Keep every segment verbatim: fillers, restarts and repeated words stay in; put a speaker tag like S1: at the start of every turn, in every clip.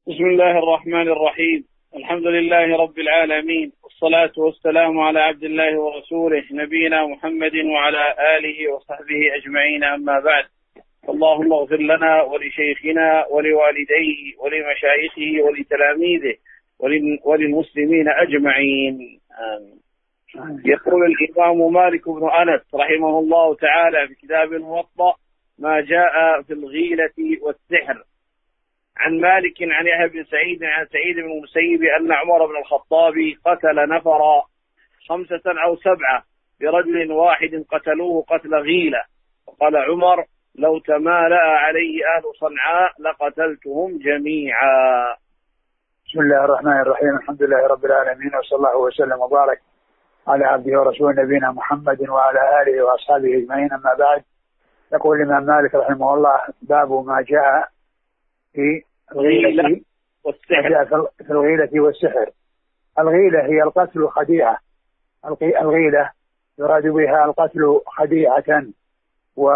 S1: بسم الله الرحمن الرحيم. الحمد لله رب العالمين، والصلاة والسلام على عبد الله ورسوله نبينا محمد وعلى آله وصحبه أجمعين، أما بعد. اللهم اغفر لنا ولشيخنا ولوالديه ولمشايخه ولتلاميذه وللمسلمين أجمعين، آمين. يقول الإمام مالك بن أنس رحمه الله تعالى في كتاب الموطأ ما جاء في الغيلة والسحر. عن مالك عن يحيى بن سعيد عن سعيد بن المسيب أن عمر بن الخطاب قتل نفرا خمسة أو سبعة برجل واحد قتلوه قتل غيلة، وقال عمر لو تمالأ عليه أهل صنعاء لقتلتهم جميعا.
S2: بسم الله الرحمن الرحيم. الحمد لله رب العالمين، وصلى الله وسلم وبارك على عبده ورسوله نبينا محمد وعلى آله وأصحابه أجمعين، أما بعد. يقول الإمام مالك رحمه الله: باب ما جاء في الغيلة والسحر. في الغيلة والسحر. الغيلة هي القتل خديعة. الغيلة يراد بها القتل خديعة. و...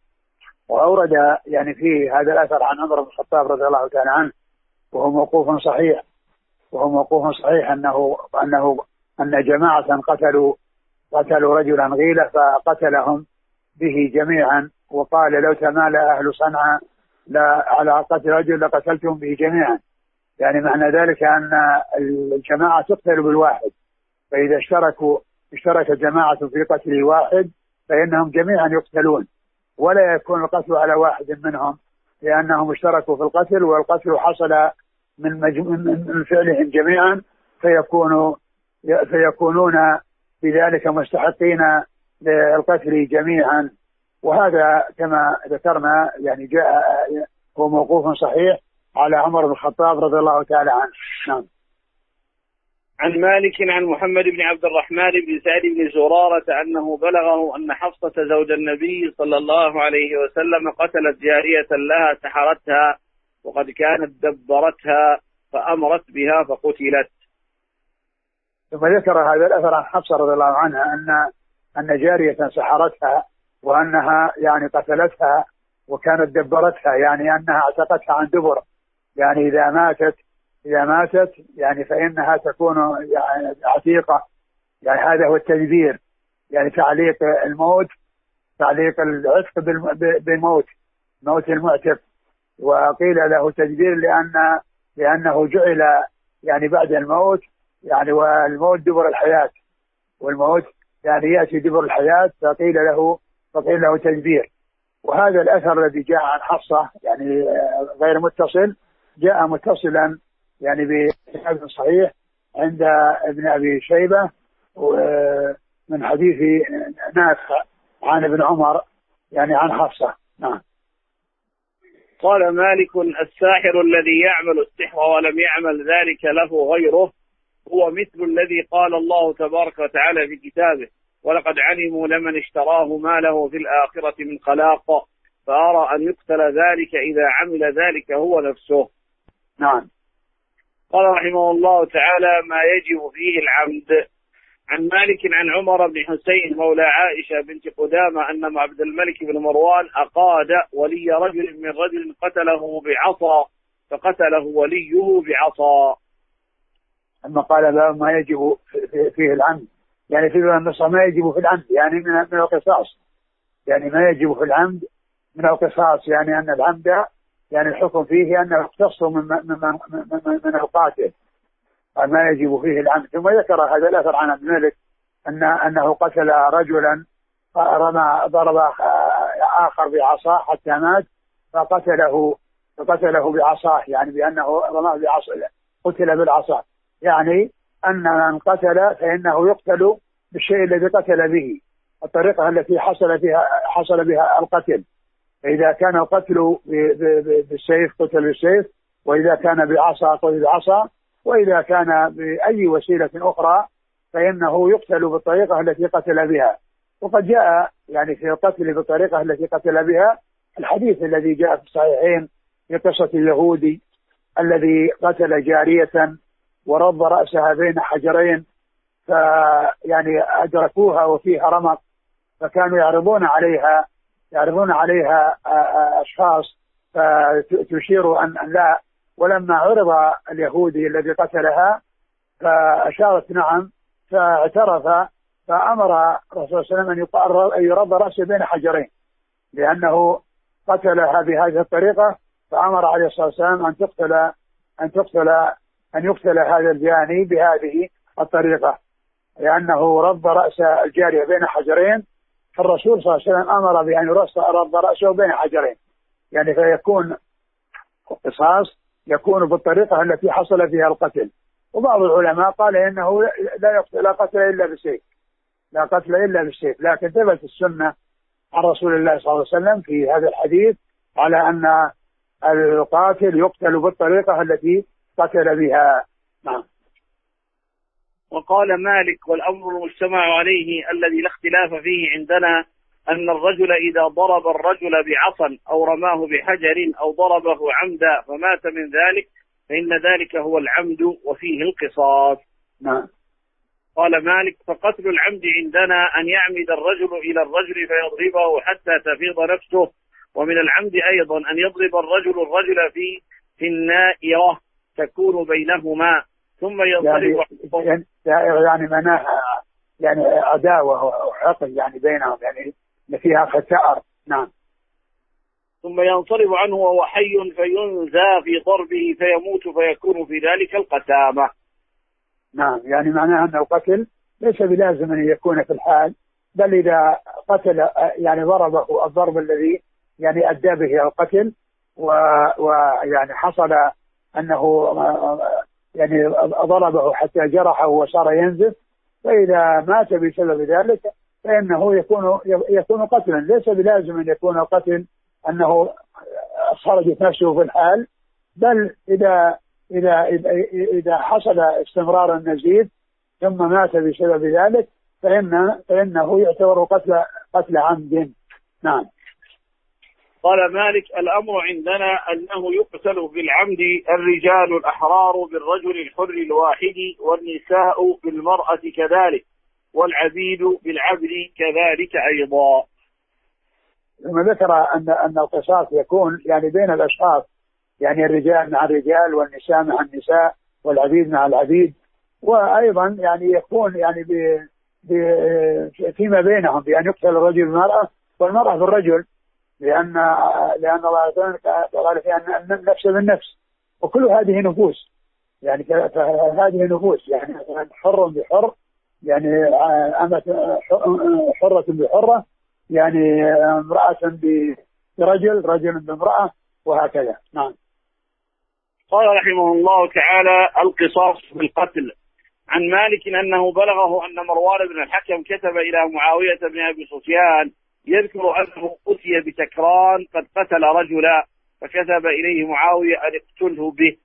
S2: وأورد يعني في هذا الأثر عن عمر بن الخطاب رضي الله تعالى عنه، وهو موقوف صحيح وهو موقوف صحيح أنه أنه أن جماعة قتلوا قتلوا رجلا غيلة فقتلهم به جميعا، وقال لو تمالأ أهل صنعاء لا على قتل رجل لقتلتهم به جميعا. يعني معنى ذلك أن الجماعة تقتل بالواحد، فإذا اشتركوا اشترك جماعة في قتل واحد فإنهم جميعا يقتلون، ولا يكون القتل على واحد منهم لأنهم اشتركوا في القتل، والقتل حصل من, من فعلهم جميعا، فيكونوا فيكونون بذلك مستحقين للقتل جميعا. وهذا كما ذكرنا يعني جاء هو موقوف صحيح على عمر بن الخطاب رضي الله تعالى عنه. نعم.
S1: عن مالك عن محمد بن عبد الرحمن بن سعد بن زرارة أنه بلغه أن حفصة زوج النبي صلى الله عليه وسلم قتلت جارية لها سحرتها، وقد كانت دبرتها فأمرت بها فقتلت.
S2: ثم ذكر هذا الأثر عن حفصة رضي الله عنها أن أن جارية سحرتها وأنها يعني قتلتها وكانت دبرتها، يعني أنها اعتقتها عن دبر، يعني إذا ماتت إذا ماتت يعني فإنها تكون يعني عتيقة. يعني هذا هو التدبير، يعني تعليق الموت تعليق العتق بالموت، موت المعتق. وقيل له تدبير لأن لأنه جعل يعني بعد الموت، يعني والموت دبر الحياة، والموت يعني يأتي دبر الحياة، فقيل له فقيل له تدبير. وهذا الأثر الذي جاء عن حفصة يعني غير متصل جاء متصلا يعني بكتاب صحيح عند ابن أبي شيبة من حديث نافع عن ابن عمر يعني عن حفصة. نعم.
S1: قال مالك: الساحر الذي يعمل السحر ولم يعمل ذلك له غيره هو مثل الذي قال الله تبارك وتعالى في كتابه: ولقد علموا لمن اشتراه ما له في الآخرة من خلاق فأرى أن يقتل ذلك إذا عمل ذلك هو نفسه.
S2: نعم.
S1: قال رحمه الله تعالى: ما يجب فيه العمد. عن مالك عن عمر بن حسين مولى عائشة بنت قدامة أن عبد الملك بن مروان أقاد ولي رجل من رجل قتله بعصا فقتله وليه بعصا.
S2: أما قال ما يجب فيه العمد، يعني في النص ما يجب في العمد يعني من من القصاص، يعني ما يجب في العمد من القصاص، يعني أن العمد يعني الحكم فيه أنه يقتص من من من, من القاتل، ما يجب فيه العمد. ثم ذكر هذا الأثر عن عبد الملك أن أنه قتل رجلا رمى ضرب آخر بعصا حتى مات فقتله فقتله بعصاه، يعني بأنه رمى بعصا قتل بالعصا، يعني أن من قتل فإنه يقتل بالشيء الذي قتل به، الطريقة التي حصل فيها حصل بها القتل. فإذا كان القتل بالسيف قتل بالسيف، وإذا كان بعصا قتل بعصا، وإذا كان بأي وسيلة أخرى فإنه يقتل بالطريقة التي قتل بها. وقد جاء يعني في القتل بالطريقة التي قتل بها الحديث الذي جاء في الصحيحين في قصة اليهودي الذي قتل جارية ورض رأسها بين حجرين، فيعني أدركوها وفيها رمق، فكانوا يعرضون عليها يعرضون عليها أشخاص فتشير أن لا ولما عرض اليهودي الذي قتلها فأشارت نعم، فاعترف، فأمر الرسول صلى الله عليه وسلم أن يرد رأسه بين حجرين لأنه قتلها بهذه الطريقة، فأمر عليه الصلاة والسلام أن تقتل أن تقتل أن يقتل هذا الجاني بهذه الطريقة لأنه رد رأس الجارية بين حجرين. فالرسول صلى الله عليه وسلم أمر بأن يرد رأسه بين حجرين، يعني فيكون قصاص يكون بالطريقة التي حصل فيها القتل. وبعض العلماء قال إنه لا لا قتل إلا بالسيف، لا قتل إلا بالسيف، لكن ثبت السنة عن رسول الله صلى الله عليه وسلم في هذا الحديث على أن القاتل يقتل بالطريقة التي قتل بها. نعم.
S1: وقال مالك: والأمر المجتمع عليه الذي لا اختلاف فيه عندنا أن الرجل إذا ضرب الرجل بعصا أو رماه بحجر أو ضربه عمدا فمات من ذلك فإن ذلك هو العمد وفيه القصاص.
S2: نعم.
S1: قال مالك: فقتل العمد عندنا أن يعمد الرجل إلى الرجل فيضربه حتى تفيض نفسه، ومن العمد أيضا أن يضرب الرجل الرجل في في النائرة تكون بينهما ثم ينضرب
S2: يعني, يعني مناها يعني عداوة وحقد يعني بينهم، يعني فيها ختار. نعم.
S1: ثم ينصرف عنه وهو حي فينزى في ضربه فيموت فيكون في ذلك القتامة.
S2: نعم، يعني معناها أنه قتل ليس بلازم أن يكون في الحال، بل إذا قتل يعني ضربه الضرب الذي يعني أدى به القتل ويعني حصل أنه يعني ضربه حتى جرحه وصار ينزف، فإذا مات بسبب ذلك فإنه يكون يكون قتلا. ليس بلازم أن يكون القتل أنه خرجت نفسه في الحال، بل إذا إذا إذا حصل استمرار النزيف ثم مات بسبب ذلك فإن فإنه يعتبر قتل قتل عمد. نعم.
S1: قال مالك: الأمر عندنا أنه يقتل بالعمد الرجال الأحرار بالرجل الحر الواحد، والنساء بالمرأة كذلك، والعبيد بالعبد كذلك أيضا.
S2: ثم ذكر أن أن القصاص يكون يعني بين الأشخاص، يعني الرجال مع الرجال والنساء مع النساء والعبيد مع العبيد، وأيضا يعني يكون يعني ب فيما بينهم بأن يقتل الرجل بالمرأة والمرأة بالرجل، لأن لأن الله قال في أن النفس بالنفس، وكل هذه نفوس، يعني هذه نفوس يعني حر بحر، يعني أمة حرة بحرة، يعني امرأة برجل، رجل بامرأة، وهكذا. نعم.
S1: قال رحمه الله تعالى: القصاص بالقتل. عن مالك أنه بلغه أن مروان بن الحكم كتب إلى معاوية بن أبي سفيان يذكر أنه أتي بسكران قد قتل رجلا، فكتب إليه معاوية أن اقتله به.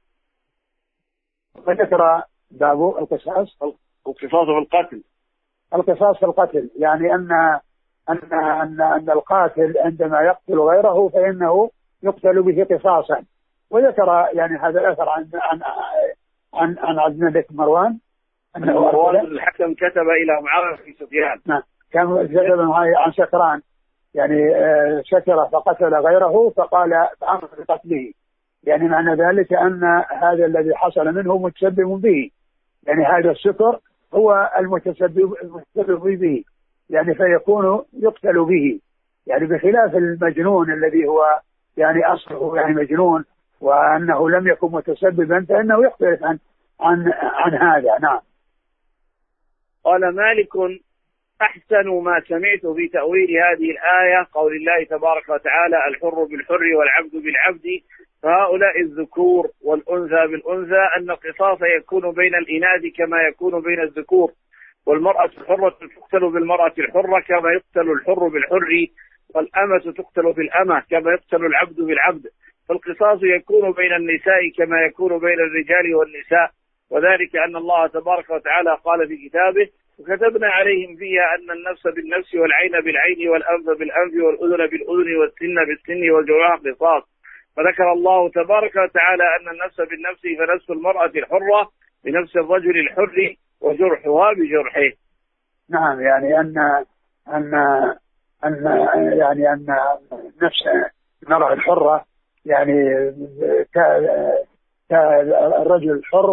S2: فذكر باب القصاص
S1: القصاص في القتل.
S2: القصاص في القتل يعني أن أن أن أن القاتل عندما يقتل غيره فإنه يقتل به قصاصا. وذكر يعني هذا الأثر عن عن عن عن عبد الملك مروان
S1: أنه مروان بن الحكم كتب إلى معاوية بن سفيان.
S2: نعم. كان كتب عن سكران، يعني سكر فقتل غيره فقال فأمر بقتله، يعني معنى ذلك أن هذا الذي حصل منه متسبب به، يعني هذا السكر هو المتسبب المتسبب به، يعني فيكون يقتل به، يعني بخلاف المجنون الذي هو يعني أصله يعني مجنون وأنه لم يكن متسببا فإنه يختلف عن عن عن هذا. نعم.
S1: قال مالك: أحسن ما سمعت في تأويل هذه الآية قول الله تبارك وتعالى: الحر بالحر والعبد بالعبد، فهؤلاء الذكور والأنثى بالأنثى، أن القصاص يكون بين الإناث كما يكون بين الذكور، والمرأة الحرة تقتل بالمرأة الحرة كما يقتل الحر بالحر، والأمة تقتل بالأمة كما يقتل العبد بالعبد، فالقصاص يكون بين النساء كما يكون بين الرجال والنساء، وذلك أن الله تبارك وتعالى قال في كتابه: وكتبنا عليهم فيها أن النفس بالنفس والعين بالعين والأنف بالأنف والأذن بالأذن والسن بالسن والجروح قصاص، فذكر الله تبارك وتعالى أن النفس بالنفس فنفس المرأة الحرة بنفس الرجل الحر وجرحها بجرحه.
S2: نعم، يعني أن أن أن يعني أن نفس المرأة الحرة يعني الرجل حر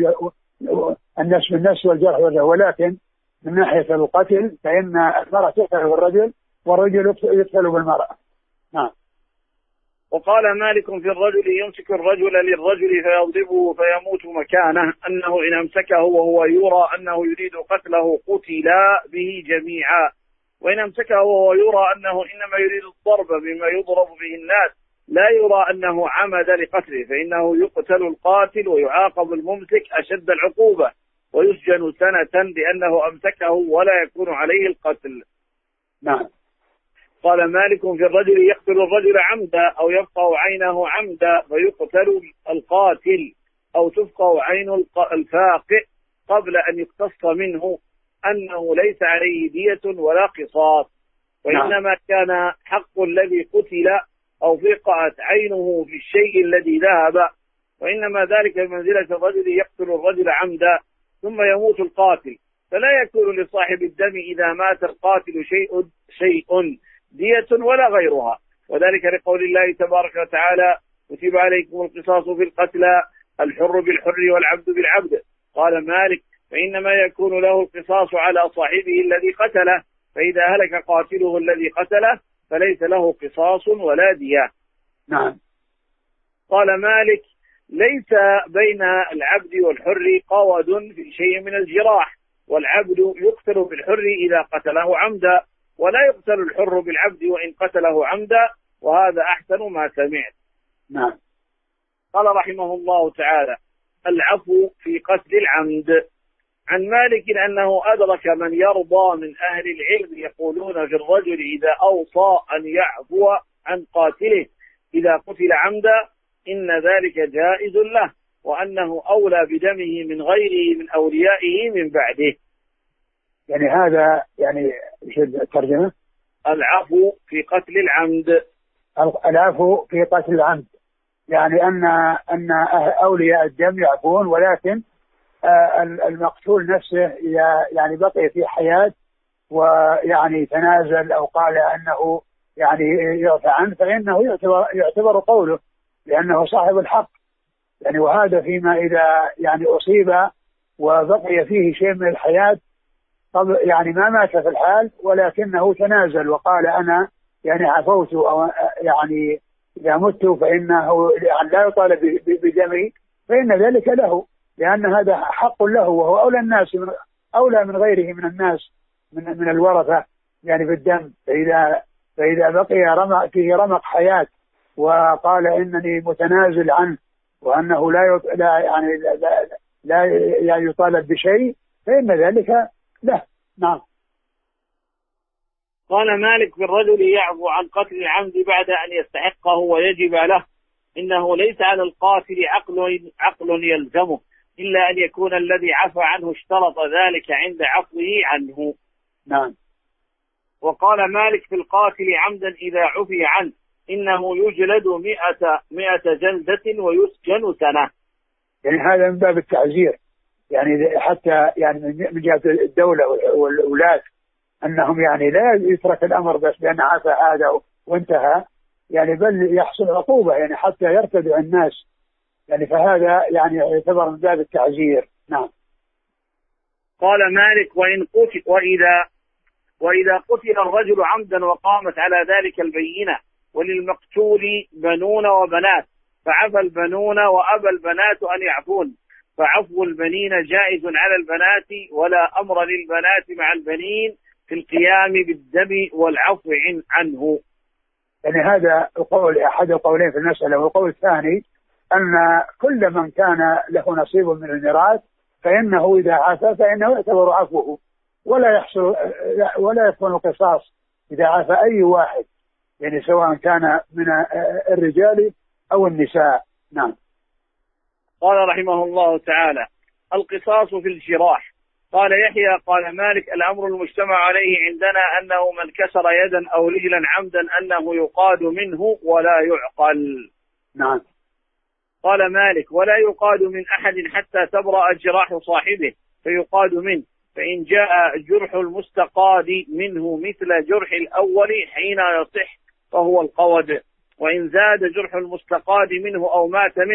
S2: والنفس بالنفس والجرح والجرح، ولكن من ناحية القتل فإن المرأة تقتل بالرجل والرجل يقتل بالمرأة. نعم.
S1: وقال مالك في الرجل يمسك الرجل للرجل فيضربه فيموت مكانه أنه إن أمسكه وهو يرى أنه يريد قتله قتلا به جميعا، وإن أمسكه وهو يرى أنه إنما يريد الضرب بما يضرب به الناس لا يرى أنه عمد لقتله فإنه يقتل القاتل ويعاقب الممسك أشد العقوبة ويسجن سنة لأنه أمسكه ولا يكون عليه القتل.
S2: نعم.
S1: قال مالك في الرجل يقتل الرجل عمدا أو يفقع عينه عمدا فيقتل القاتل أو تفقع عين الفاقع قبل أن يقتص منه أنه ليس عليه دية ولا قصاص، وإنما كان حق الذي قتل أو فقعت عينه في الشيء الذي ذهب، وإنما ذلك بمنزلة الرجل يقتل الرجل عمدا ثم يموت القاتل، فلا يكون لصاحب الدم إذا مات القاتل شيء شيء دية ولا غيرها، وذلك لقول الله تبارك وتعالى كتب عليكم القصاص في القتلى الحر بالحر والعبد بالعبد. قال مالك فإنما يكون له القصاص على صاحبه الذي قتله، فإذا هلك قاتله الذي قتله فليس له قصاص ولا دية.
S2: نعم.
S1: قال مالك ليس بين العبد والحر قود في شيء من الجراح، والعبد يقتل بالحر إذا قتله عمدا ولا يقتل الحر بالعبد وإن قتله عمدا، وهذا أحسن ما سمعت.
S2: نعم.
S1: قال رحمه الله تعالى العفو في قتل العمد. عن مالك أنه أدرك من يرضى من أهل العلم يقولون في الرجل إذا أوصى أن يعفو عن قاتله إذا قتل عمدا إن ذلك جائز له، وأنه أولى بدمه من غيره من أوليائه من بعده.
S2: يعني هذا يعني الترجمة
S1: العفو في قتل العمد.
S2: العفو في قتل العمد يعني أن أن أولياء الدم يعفون، ولكن المقتول نفسه يعني بقي في حياة ويعني تنازل أو قال أنه يعني يعفى عنه فإنه يعتبر, يعتبر قوله لأنه صاحب الحق يعني. وهذا فيما إذا يعني أصيب وبقي فيه شيء من الحياة يعني ما مات في الحال ولكنه تنازل وقال أنا يعني عفوت أو يعني إذا مت فإنه يعني لا يطالب بدمي فإن ذلك له، لأن هذا حق له وهو أولى الناس من أولى من غيره من الناس من من الورثة يعني بالدم. فإذا فإذا بقي رمق فيه رمق حياة وقال إنني متنازل عنه وأنه لا لا يعني لا, لا يعني يطالب بشيء فإن ذلك له. نعم.
S1: قال مالك في الرجل يعفو عن قتل العمد بعد أن يستحقه ويجب له إنه ليس على القاتل عقل عقل يلزمه إلا أن يكون الذي عفى عنه اشترط ذلك عند عفوه عنه.
S2: نعم.
S1: وقال مالك في القاتل عمدا إذا عفي عنه إنه يجلد مئة مئة جلدة ويسجن سنة.
S2: يعني هذا من باب التعزير يعني حتى يعني من جهة الدولة والولاة أنهم يعني لا يترك الأمر بس بأن عفى هذا وانتهى يعني بل يحصل عقوبة يعني حتى يرتدع الناس يعني، فهذا يعني يعتبر من باب التعزير. نعم.
S1: قال مالك وإن قتل وإذا وإذا قتل الرجل عمدا وقامت على ذلك البينة وللمقتول بنون وبنات فعفى البنون وأبى البنات أن يعفون فعفو البنين جائز على البنات ولا أمر للبنات مع البنين في القيام بالدم والعفو عنه.
S2: يعني هذا القول أحد القولين في المسألة. والقول الثاني أن كل من كان له نصيب من الميراث فإنه إذا عفى فإنه يعتبر عفوه ولا يحصل ولا يكون قصاص إذا عفى أي واحد يعني سواء كان من الرجال أو النساء. نعم.
S1: قال رحمه الله تعالى القصاص في الجراح. قال يحيى قال مالك الأمر المجتمع عليه عندنا أنه من كسر يدا أو رجلا عمدا أنه يقاد منه ولا يعقل.
S2: نعم.
S1: قال مالك ولا يقاد من أحد حتى تبرأ جراح صاحبه فيقاد منه، فإن جاء جرح المستقاد منه مثل جرح الأول حين يصح فهو القود، وإن زاد جرح المستقاد منه أو مات منه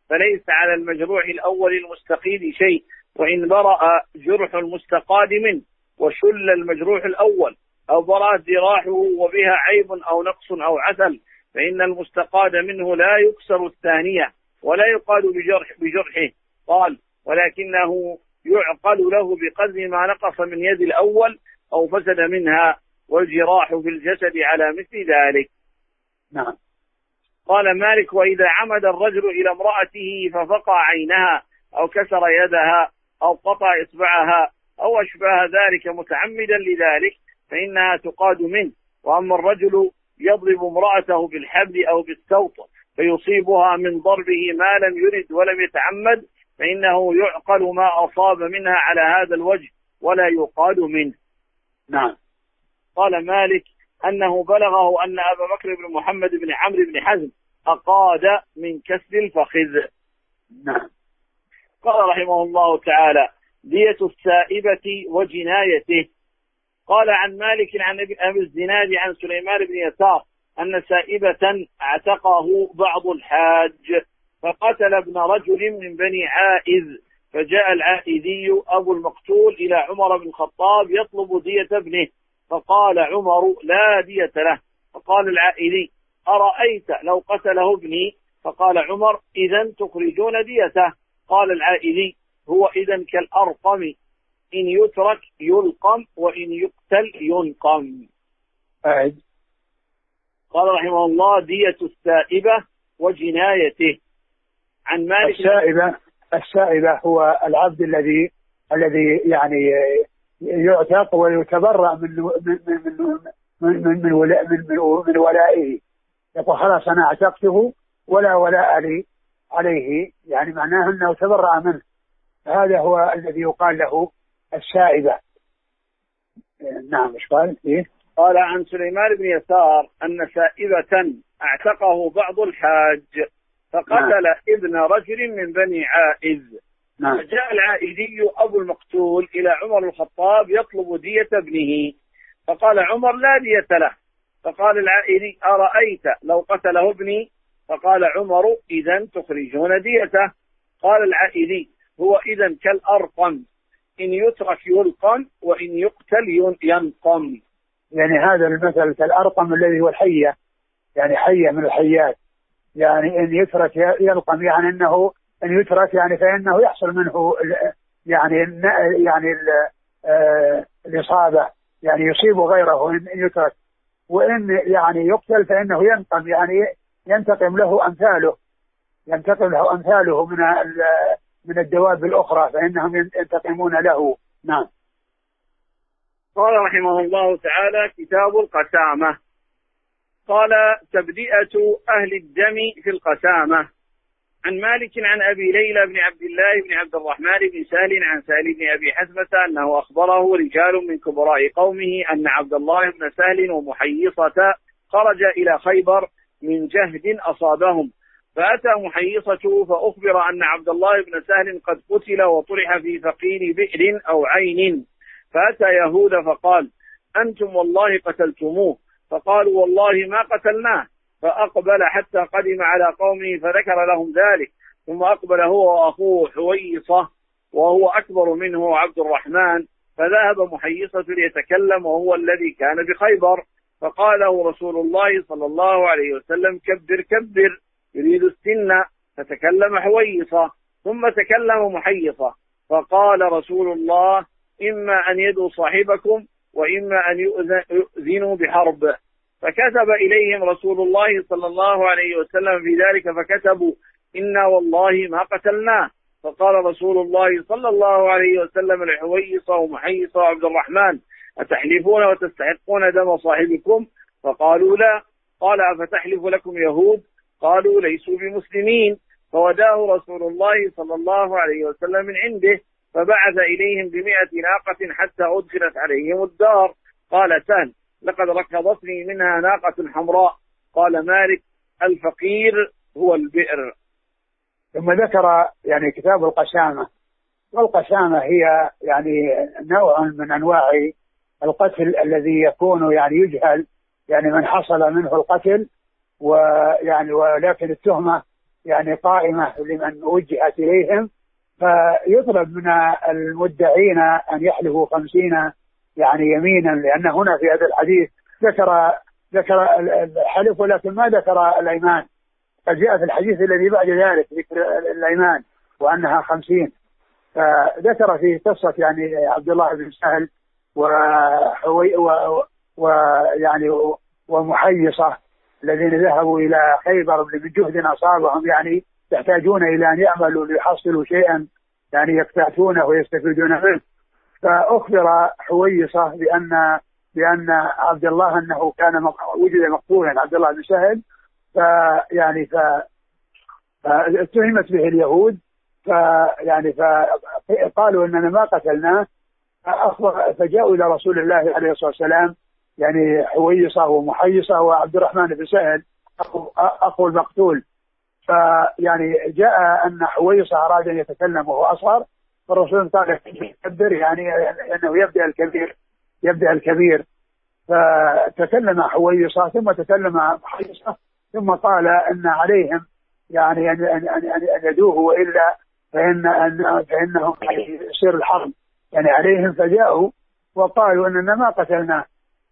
S1: فليس على المجروح الأول المستقيد شيء، وإن برأ جرح المستقاد منه وشل المجروح الأول أو برأت جراحه وبها عيب أو نقص أو عسل، فإن المستقاد منه لا يكسر الثانية ولا يقاد بجرح بجرحه. قال: ولكنه يعقل له بقدر ما نقص من يد الأول أو فسد منها، والجراح في الجسد على مثل ذلك.
S2: نعم.
S1: قال مالك: وإذا عمد الرجل إلى امرأته ففقع عينها أو كسر يدها أو قطع إصبعها أو أشبه ذلك متعمدا لذلك فإنها تقاد منه. وأما الرجل يضرب امرأته بالحبل أو بالسوط فيصيبها من ضربه ما لم يرد ولم يتعمد فإنه يعقل ما أصاب منها على هذا الوجه ولا يقاد منه.
S2: نعم.
S1: قال مالك: أنه بلغه أن أبا بكر بن محمد بن عمرو بن حزم أقاد من كسر الفخذ.
S2: نعم.
S1: قال رحمه الله تعالى: دية السائبة وجنايته. قال عن مالك عن أبي الزناد عن سليمان بن يسار أن سائبة اعتقه بعض الحاج فقتل ابن رجل من بني عائذ، فجاء العائذي أبو المقتول إلى عمر بن الخطاب يطلب دية ابنه، فقال عمر: لا دية له. فقال العائذي: أرأيت لو قتله ابني؟ فقال عمر: إذن تخرجون ديته. قال العائذي: هو إذن كالأرقم، إن يترك يلقم وإن يقتل ينقم.
S2: أعد.
S1: قال رحمه الله: دية السائبة وجنايته. عن مالك:
S2: السائبة السائبة هو العبد الذي الذي يعني يعتق ويتبرأ من من من من من من, ولا من, من, من ولائه، يقول خلاص أنا اعتقته ولا ولاء لي عليه، يعني معناه أنه تبرأ منه. هذا هو الذي يقال له السائبة. نعم. ايش قال؟ إيه؟
S1: قال عن سليمان بن يسار أن سائبة اعتقه بعض الحاج فقتل نعم. ابن رجل من بني عائذ. نعم. فجاء العائذي أبو المقتول إلى عمر الخطاب يطلب دية ابنه، فقال عمر: لا دية له. فقال العائذي: أرأيت لو قتله ابني؟ فقال عمر: إذن تخرجون ديته. قال العائذي: هو إذن كالأرقم، إن يترك يلقم وإن يقتل ينقم.
S2: يعني هذا المثل كالأرقم الذي هو الحية، يعني حية من الحيات، يعني إن يترك يلقم، يعني أنه إن يترك يعني فإنه يحصل منه يعني يعني الإصابة، يعني يصيب غيره إن يترك، وإن يعني يقتل فإنه ينقم، يعني ينتقم له أمثاله ينتقم له أمثاله من من الدواب الأخرى فإنهم ينتقمون له. نعم.
S1: قال رحمه الله تعالى: كتاب القسامة. قال: تبدئة أهل الدم في القسامة. عن مالك عن أبي ليلى بن عبد الله بن عبد الرحمن بن سهل عن سهل بن أبي حزمة أنه أخبره رجال من كبراء قومه أن عبد الله بن سهل ومحيصة خرج إلى خيبر من جهد أصابهم، فأتى محيصة فأخبر أن عبد الله بن سهل قد قتل وطرح في فقير بئر أو عين، فأتى يهود فقال: أنتم والله قتلتموه. فقالوا: والله ما قتلناه. فأقبل حتى قدم على قومه فذكر لهم ذلك، ثم أقبل هو وأخوه حويصة وهو أكبر منه عبد الرحمن، فذهب محيصة ليتكلم وهو الذي كان بخيبر، فقال له رسول الله صلى الله عليه وسلم: كبر كبر، يريد السن. فتكلم حويصة ثم تكلم محيصة، فقال رسول الله: إما أن يدعو صاحبكم وإما أن يؤذنوا بحرب. فكتب إليهم رسول الله صلى الله عليه وسلم في ذلك فكتبوا: إنا والله ما قتلناه. فقال رسول الله صلى الله عليه وسلم لحويصة ومحيصة وعبد الرحمن: أتحلفون وتستحقون دم صاحبكم؟ فقالوا: لا. قال: أفتحلف لكم يهود؟ قالوا: ليسوا بمسلمين. فوداه رسول الله صلى الله عليه وسلم من عنده، فبعث إليهم بمئة ناقة حتى أدخلت عليهم الدار. قال سهل: لقد ركضتني منها ناقة حمراء. قال مالك: الفقير هو البئر.
S2: ثم ذكر يعني كتاب القسامة. والقسامة هي يعني نوع من أنواع القتل الذي يكون يعني يجهل يعني من حصل منه القتل، ويعني ولكن التهمة يعني قائمة لمن وجهت إليهم، فيطلب من المدعين أن يحلفوا خمسين يعني يمينا، لأن هنا في هذا الحديث ذكر ذكر الحلف ولكن ما ذكر الأيمان. قد جاء في الحديث الذي بعد ذلك ذكر الأيمان وأنها خمسين، فذكر في قصة يعني عبد الله بن سهل وحوي ويعني ومحيصة الذين ذهبوا إلى خيبر من جهد أصابهم، يعني يحتاجون إلى أن يعملوا ليحصلوا شيئا يعني يكتاتونه ويستفيدون منه. فأخبر حويصة بأن بأن عبد الله أنه كان وجد مقتولا عبد الله بن سهل، فيعني فاتهمت به اليهود، فيعني فقالوا اننا ما قتلناه، فجاءوا الى رسول الله عليه الصلاه والسلام يعني حويصه ومحيصه وعبد الرحمن بن سهل اخو المقتول. فيعني جاء ان حويصه اراد ان يتكلم وهو اصغر، فالرسول قال كبر، يعني انه يبدا الكبير يبدا الكبير فتكلم حويصه ثم تكلم محيصه، ثم قال ان عليهم يعني ان ان ان يدوه والا فان ان فانهم يصير الحرب يعني عليهم. فجاءوا وقالوا اننا ما قتلناه.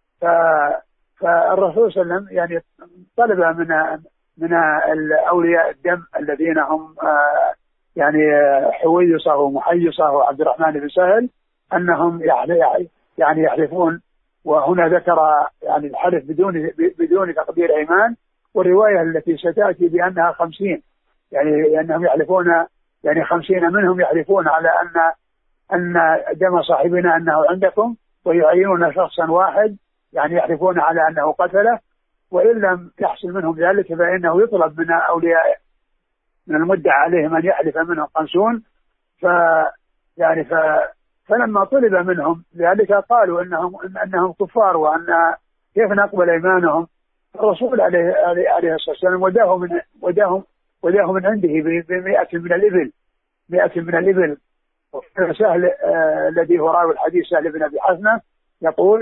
S2: فالرسول صلى الله عليه وسلم يعني طلب من من اولياء الدم الذين هم يعني حويصه ومحيصه وعبد الرحمن بن سهل انهم يعني يحلفون، وهنا ذكر يعني الحلف بدون بدون تقدير ايمان، والروايه التي ستاتي بانها خمسين، يعني انهم يحلفون يعني خمسين منهم يحلفون على ان ان دم صاحبنا انه عندكم، ويعينون شخصا واحد يعني يحلفون على انه قتله، وان لم يحصل منهم ذلك فانه يطلب من اولياء من المدعى عليهم ان يحلف منهم خمسون. ف يعني ف فلما طلب منهم ذلك قالوا انهم انهم كفار وان كيف نقبل ايمانهم. الرسول عليه عليه الصلاه والسلام وداه من وداهم وداه من عنده بمئة من الابل مئة من الابل. سهل آه الذي هو راوي الحديث سهل بن ابي حزمه يقول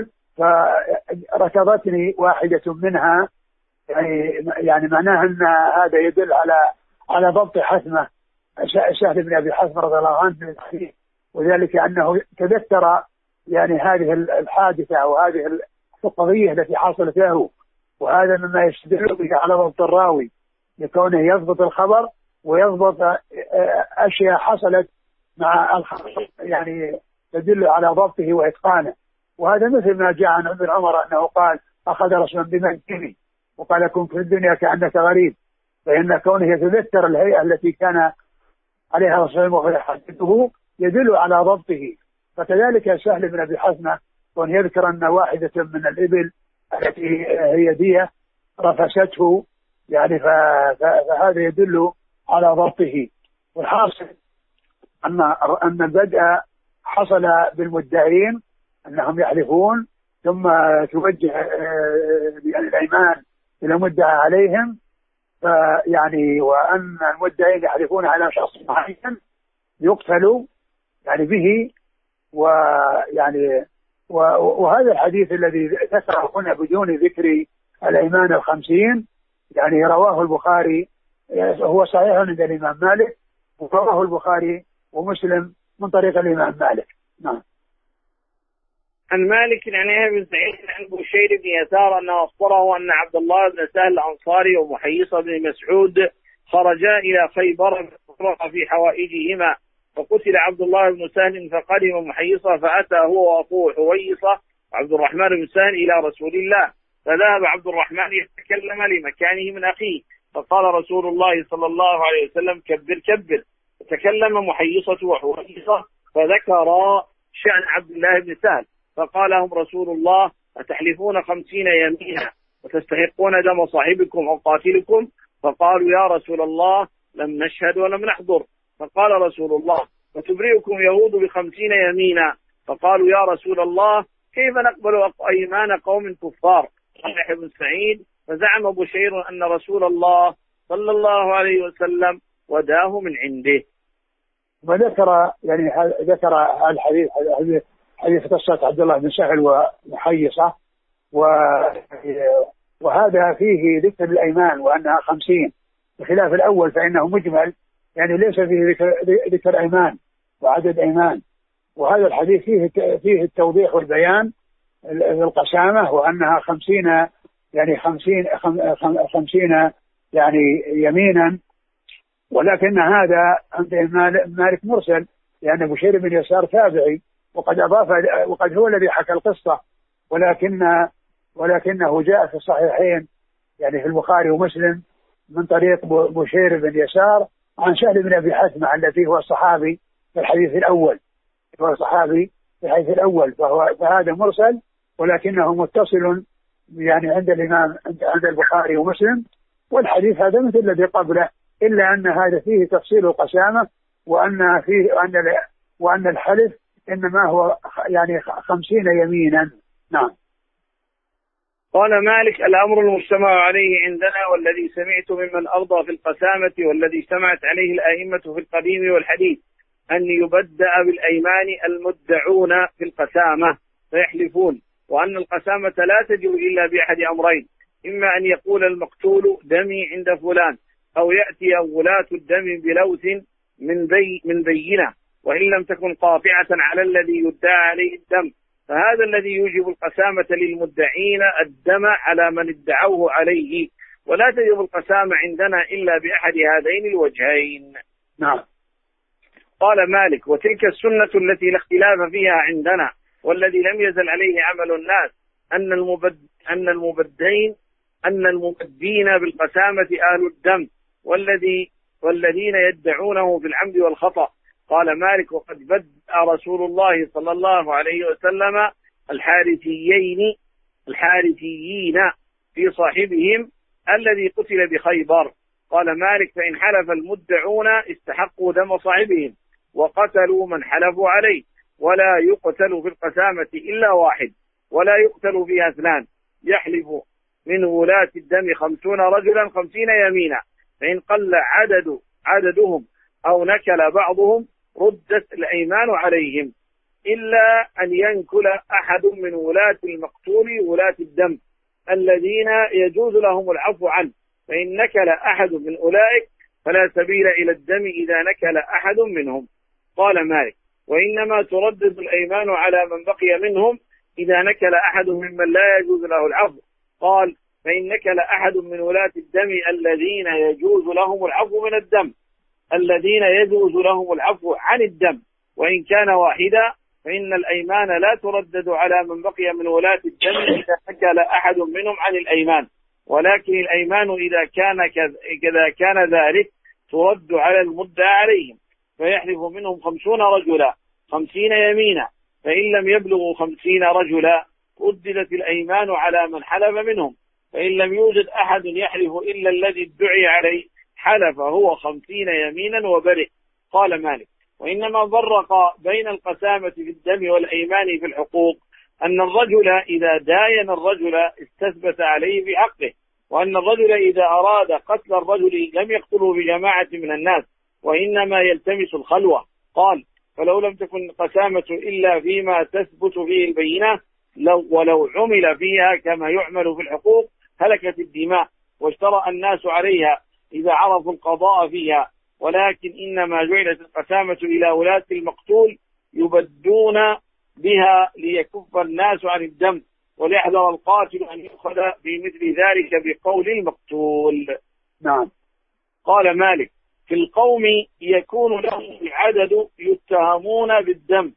S2: فركضتني واحده منها، يعني يعني معناها ان هذا يدل على على ضبط حزمه سهل بن ابي حزمه رضي الله عنه من الحديث، وذلك انه تذكر يعني هذه الحادثه او هذه القضيه التي حصلت له، وهذا مما يستدل به على ضبط الراوي لكونه يضبط الخبر ويضبط اشياء حصلت مع الخبر يعني تدل على ضبطه واتقانه. وهذا مثل ما جاء عن ابن عمر انه قال اخذ رسولا بمنكبي وقال كن في الدنيا كانك غريب، فان كونه يتذكر الهيئه التي كان عليها رسول ويحدثه يدل على ضبطه. فكذلك سهل بن ابي حزمه وان يذكر ان واحده من الابل التي هي دية رفسته، يعني فهذا يدل على ضبطه. والحاصل ان ان البدء حصل بالمدعين انهم يحلفون، ثم توجه الايمان الى مدعى عليهم، فيعني وان المدعين يحلفون على شخص معين يقتلوا يعني به. ويعني وهذا الحديث الذي ذكره هنا بدون ذكر الايمان الخمسين يعني رواه البخاري، هو صحيح عند الامام مالك، ورواه البخاري ومسلم من طريق الامام مالك. نعم.
S1: عن مالك عن يحيى بن سعيد عن بشير بن يسار انه اخبره ان عبد الله بن سهل الانصاري ومحيصه بن مسعود خرجا الى خيبر في حوائجهما، فقتل عبد الله بن سهل فقدم محيصه، فاتى هو واخوه حويصه وعبد الرحمن بن سهل الى رسول الله، فذهب عبد الرحمن يتكلم لمكانه من اخيه، فقال رسول الله صلى الله عليه وسلم كبر كبر، فتكلم محيصه وحويصه فذكر شأن عبد الله بن سهل، فقال لهم رسول الله أتحلفون خمسين يمينا وتستحقون دم صاحبكم أو قاتلكم؟ فقالوا يا رسول الله لم نشهد ولم نحضر. فقال رسول الله فتبرئكم يهود بخمسين يمينا؟ فقالوا يا رسول الله كيف نقبل أيمان قوم كفار؟ قال يحيى بن سعيد فزعم بشير أن رسول الله صلى الله عليه وسلم وداه من عنده.
S2: وذكر يعني ذكر الحديث حديث قصة عبد الله بن سهل ومحيصة، وهذا فيه ذكر الأيمان وأنها خمسين، بخلاف الأول فإنه مجمل، يعني ليس فيه ذكر, ذكر أيمان وعدد أيمان. وهذا الحديث فيه فيه التوضيح والبيان القسامة، وأنها خمسين يعني خمسين خمسين يعني يمينا، ولكن هذا عند مالك مرسل، لأن بشير بن يسار تابعي، وقد أضاف وقد هو الذي حكى القصة، ولكن ولكنه جاء في الصحيحين يعني في البخاري ومسلم من طريق بشير بن يسار عن سهل بن أبي حثمة الذي هو الصحابي في الحديث الأول، هو صحابي في الحديث الأول، فهو فهذا مرسل ولكنه متصل يعني عند الإمام عند البخاري ومسلم. والحديث هذا مثل الذي قبله، إلا أن هذا فيه تفصيل القسامة، وأن فيه وأن وأن الحلف إنما هو يعني خمسين يمينا. نعم.
S1: قال مالك: الأمر المجتمع عليه عندنا والذي سمعت ممن أرضى في القسامة والذي اجتمعت عليه الأئمة في القديم والحديث أن يبدأ بالأيمان المدعون في القسامة فيحلفون، وأن القسامة لا تجب إلا بأحد أمرين: إما أن يقول المقتول دمي عند فلان، أو يأتي ولاة الدم بلوث من, بي من بينة، وإن لم تكن قاطعة على الذي يدعى عليه الدم، فهذا الذي يوجب القسامة للمدعين الدم على من ادعوه عليه، ولا تجب القسامة عندنا إلا بأحد هذين الوجهين.
S2: نعم.
S1: قال مالك: وتلك السنة التي لا اختلاف فيها عندنا، والذي لم يزل عليه عمل الناس، أن المبد أن المبدين أن المبدين بالقسامة أهل الدم، والذي والذين يدعونه بالعمد والخطأ. قال مالك: وقد بدأ رسول الله صلى الله عليه وسلم الحارثيين الحارثيين في صاحبهم الذي قتل بخيبر. قال مالك: فإن حلف المدعون استحقوا دم صاحبهم وقتلوا من حلفوا عليه، ولا يقتل في القسامة إلا واحد، ولا يقتل فيها اثنان، يحلف من ولاة الدم خمسون رجلا خمسين يمينا، فإن قل عدد عددهم أو نكل بعضهم ردت الأيمان عليهم، إلا أن ينكل أحد من ولاة المقتول ولاة الدم الذين يجوز لهم العفو عنه، فإن نكل أحد من أولئك فلا سبيل إلى الدم إذا نكل أحد منهم. قال مالك: وإنما تردد الأيمان على من بقي منهم إذا نكل أحد ممن لا يجوز له العفو. قال: فإن نكل أحد من ولاة الدم الذين يجوز لهم العفو من الدم الذين يجوز لهم العفو عن الدم، وإن كان واحدا، فإن الأيمان لا تردد على من بقي من ولاة الدم إذا نكل أحد منهم عن الأيمان، ولكن الأيمان إذا كان إذا كان ذلك ترد على المدعى عليهم، فيحلف منهم خمسون رجلا خمسين يمينا، فإن لم يبلغوا خمسين رجلا رددت الأيمان على من حلف منهم، فإن لم يوجد أحد يحلف إلا الذي ادعي عليه حلف هو خمسين يمينا وبرئ. قال مالك: وإنما فرق بين القسامة في الدم والأيمان في الحقوق أن الرجل إذا داين الرجل استثبت عليه بحقه، وأن الرجل إذا أراد قتل الرجل لم يقتله بجماعة من الناس، وإنما يلتمس الخلوة. قال: فلو لم تكن قسامة إلا فيما تثبت فيه البينة لو ولو عمل فيها كما يعمل في الحقوق هلكت الدماء واشترى الناس عليها إذا عرفوا القضاء فيها، ولكن إنما جعلت القسامة إلى ولاة المقتول يبدون بها ليكف الناس عن الدم، وليحذر القاتل أن يأخذ في مثل ذلك بقول المقتول.
S2: نعم.
S1: قال مالك: في القوم يكون لهم عدد يتهمون بالدم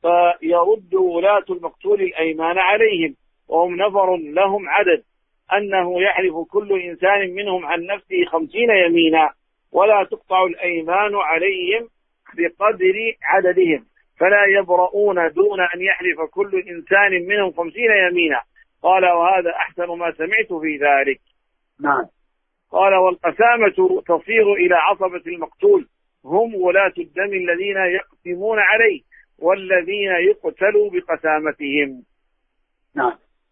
S1: فيرد ولاة المقتول الأيمان عليهم، وهم نفر لهم عدد، أنه يحلف كل إنسان منهم عن نفسه خمسين يمينا، ولا تقطع الأيمان عليهم بقدر عددهم، فلا يبرؤون دون أن يحلف كل إنسان منهم خمسين يمينا. قال: وهذا أحسن ما سمعت في ذلك.
S2: نعم.
S1: قال: والقسامة تصير إلى عصبة المقتول، هم ولاة الدم الذين يقسمون عليه والذين يقتلوا بقسامتهم.
S2: نعم.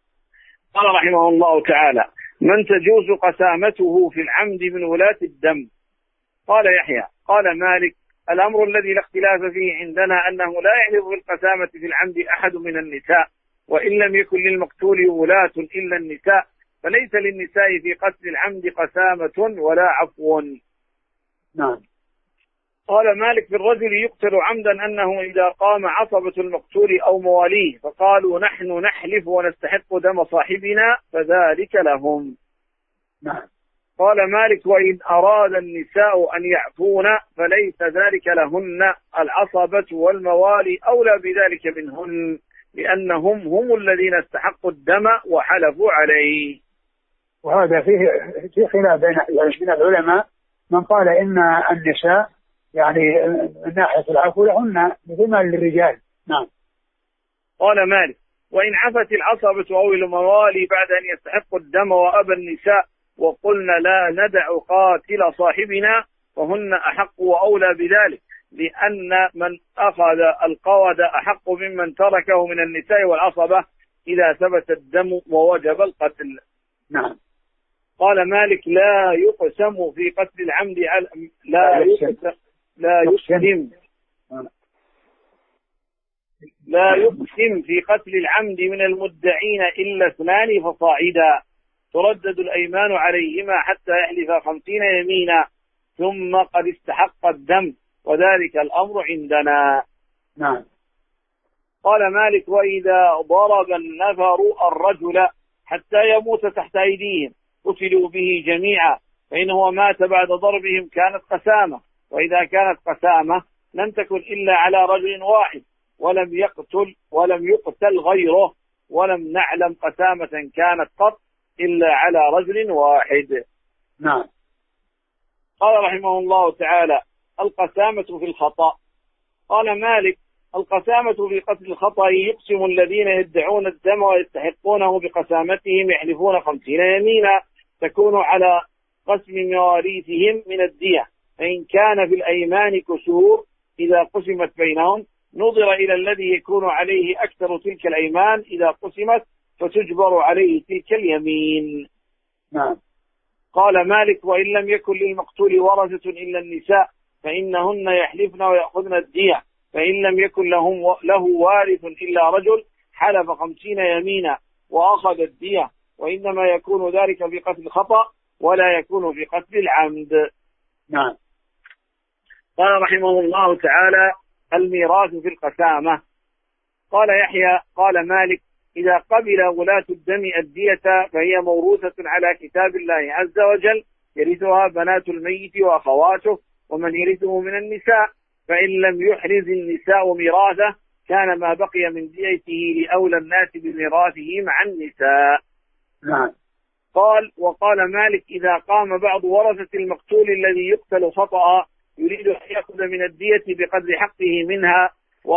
S1: قال رحمه الله تعالى: من تجوز قسامته في العمد من ولاة الدم؟ قال يحيى: قال مالك: الأمر الذي لا اختلاف فيه عندنا أنه لا يحلف بالقسامة في العمد أحد من النساء، وإن لم يكن للمقتول ولاة إلا النساء، فليس للنساء في قتل العمد قسامة ولا عفو.
S2: نعم.
S1: قال مالك في الرجل يقتل عمدا أنه إذا قام عصبة المقتول أو مواليه فقالوا نحن نحلف ونستحق دم صاحبنا فذلك لهم.
S2: نعم.
S1: قال مالك وإن أراد النساء أن يعفون فليس ذلك لهن، العصبة والموالي أولى بذلك منهن لأنهم هم الذين استحقوا الدم وحلفوا عليه.
S2: وهذا فيه في خلاف بين بين العلماء، من قال إن النساء يعني من ناحية العفو لهن مثل ما للرجال. نعم.
S1: قال مالك وإن عفت العصبة أو الموالي بعد أن يستحقوا الدم وأبى النساء وقلنا لا ندع قاتل صاحبنا فهن أحق وأولى بذلك، لأن من أخذ القود أحق ممن تركه من النساء والعصبة إذا ثبت الدم ووجب القتل.
S2: نعم.
S1: قال مالك لا يقسم في قتل العمد على لا يقسم لا يقسم لا يقسم في قتل العمد من المدعين إلا اثنان فصاعدا، تردد الأيمان عليهما حتى يحلف خمسين يمينا ثم قد استحق الدم وذلك الأمر عندنا.
S2: نعم.
S1: قال مالك وإذا ضرب النفر الرجل حتى يموت تحت أيديهم قتلوا به جميعا، فإنه مات بعد ضربهم كانت قسامة، وإذا كانت قسامة لم تكن إلا على رجل واحد ولم يقتل ولم يقتل غيره، ولم نعلم قسامة كانت قط إلا على رجل واحد.
S2: نعم.
S1: قال رحمه الله تعالى القسامة في الخطأ. قال مالك القسامة في قتل الخطأ يقسم الذين يدعون الدم ويستحقونه بقسامتهم يحلفون خمسين يمينا تكون على قسم مواريثهم من الدية، فإن كان في الأيمان كسور إذا قسمت بينهم نظر إلى الذي يكون عليه أكثر تلك الأيمان إذا قسمت فتجبر عليه تلك اليمين.
S2: نعم.
S1: قال مالك وإن لم يكن للمقتول ورثة إلا النساء فإنهن يحلفن ويأخذن الدية، فإن لم يكن لهم له وارث إلا رجل حلف خمسين يمينا وأخذ الدية، وإنما يكون ذلك في قتل الخطأ ولا يكون في قتل العمد.
S2: نعم.
S1: قال رحمه الله تعالى الميراث في القسامة. قال يحيى قال مالك إذا قبل ولاة الدم الدية فهي موروثة على كتاب الله عز وجل، يرثها بنات الميت وأخواته ومن يرثه من النساء، فإن لم يحرز النساء ميراثه كان ما بقي من ديته لأولى الناس بميراثه مع النساء.
S2: نعم.
S1: قال وقال مالك إذا قام بعض ورثة المقتول الذي يقتل خطأ يريد أن يأخذ من الدية بقدر حقه منها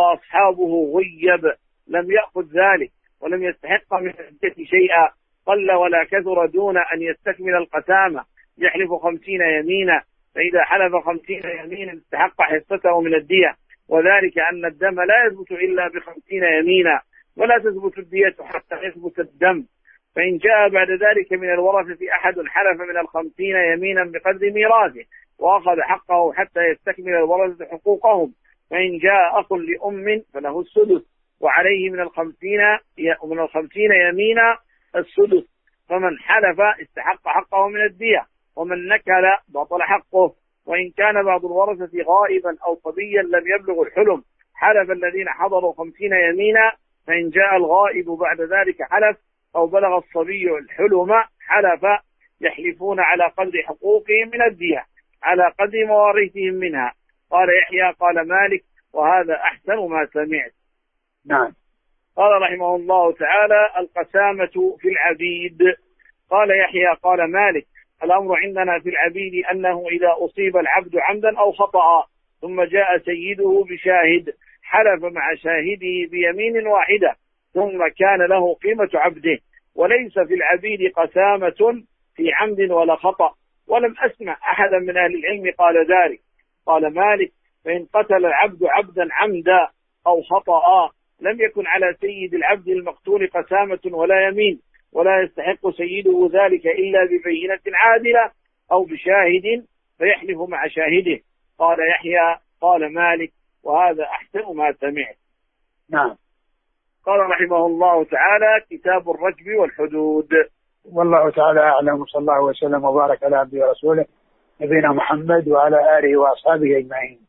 S1: وأصحابه غيب لم يأخذ ذلك ولم يستحق من الدية شيئا قل ولا كثر دون أن يستكمل القسامة يحلف خمسين يمينا، فإذا حلف خمسين يمينا استحق حصته من الدية، وذلك أن الدم لا يثبت إلا بخمسين يمينا ولا تثبت الدية حتى يثبت الدم، فإن جاء بعد ذلك من الورثة أحد حلف من الخمسين يمينا بقدر ميراثه وأخذ حقه حتى يستكمل الورثة حقوقهم، فإن جاء أخ لأم فله السدس وعليه من الخمسين من الخمسين يمينا السدس، فمن حلف استحق حقه من الدية، ومن نكل بطل حقه. وإن كان بعض الورثة غائبا أو صبيا لم يبلغ الحلم حلف الذين حضروا خمسين يمينا، فإن جاء الغائب بعد ذلك حلف أو بلغ الصبي الحلم حلف، يحلفون على قدر حقوقهم من الدية على قدر مواريثهم منها. قال يحيى قال مالك وهذا أحسن ما سمعت.
S2: نعم.
S1: قال رحمه الله تعالى القسامة في العبيد. قال يحيى قال مالك الأمر عندنا في العبيد أنه إذا أصيب العبد عمدا أو خطأ ثم جاء سيده بشاهد حلف مع شاهده بيمين واحدة ثم كان له قيمة عبده، وليس في العبيد قسامة في عمد ولا خطأ، ولم أسمع أحدا من أهل العلم قال ذلك. قال مالك فإن قتل العبد عبدا عمدا أو خطأ لم يكن على سيد العبد المقتول قسامة ولا يمين، ولا يستحق سيده ذلك إلا ببينة عادلة أو بشاهد فيحلف مع شاهده. قال يحيى قال مالك وهذا أحسن ما سمعت.
S2: نعم.
S1: قال رحمه الله تعالى كتاب الرجم والحدود.
S2: والله تعالى أعلم، وصلى الله وسلم وبارك على عبده ورسوله نبينا محمد وعلى آله وأصحابه أجمعين.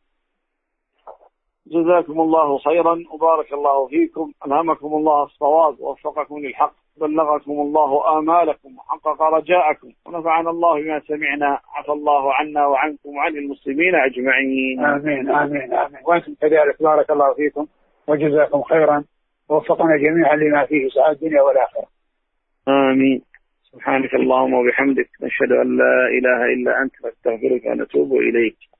S1: جزاكم الله خيرا وبارك الله فيكم، ألهمكم الله الصواب ووفقكم للحق، بلغكم الله آمالكم وحقق رجاءكم، ونفعنا الله بما سمعنا، عفى الله عنا وعنكم وعن المسلمين أجمعين.
S2: آمين آمين آمين. وأنتم كذلك بارك الله فيكم وجزاكم خيرا، ووفقنا جميعا لما فيه سعادة الدنيا والآخرة.
S1: آمين. سبحانك اللهم وبحمدك، نشهد أن لا إله إلا أنت، نستغفرك ونتوب إليك.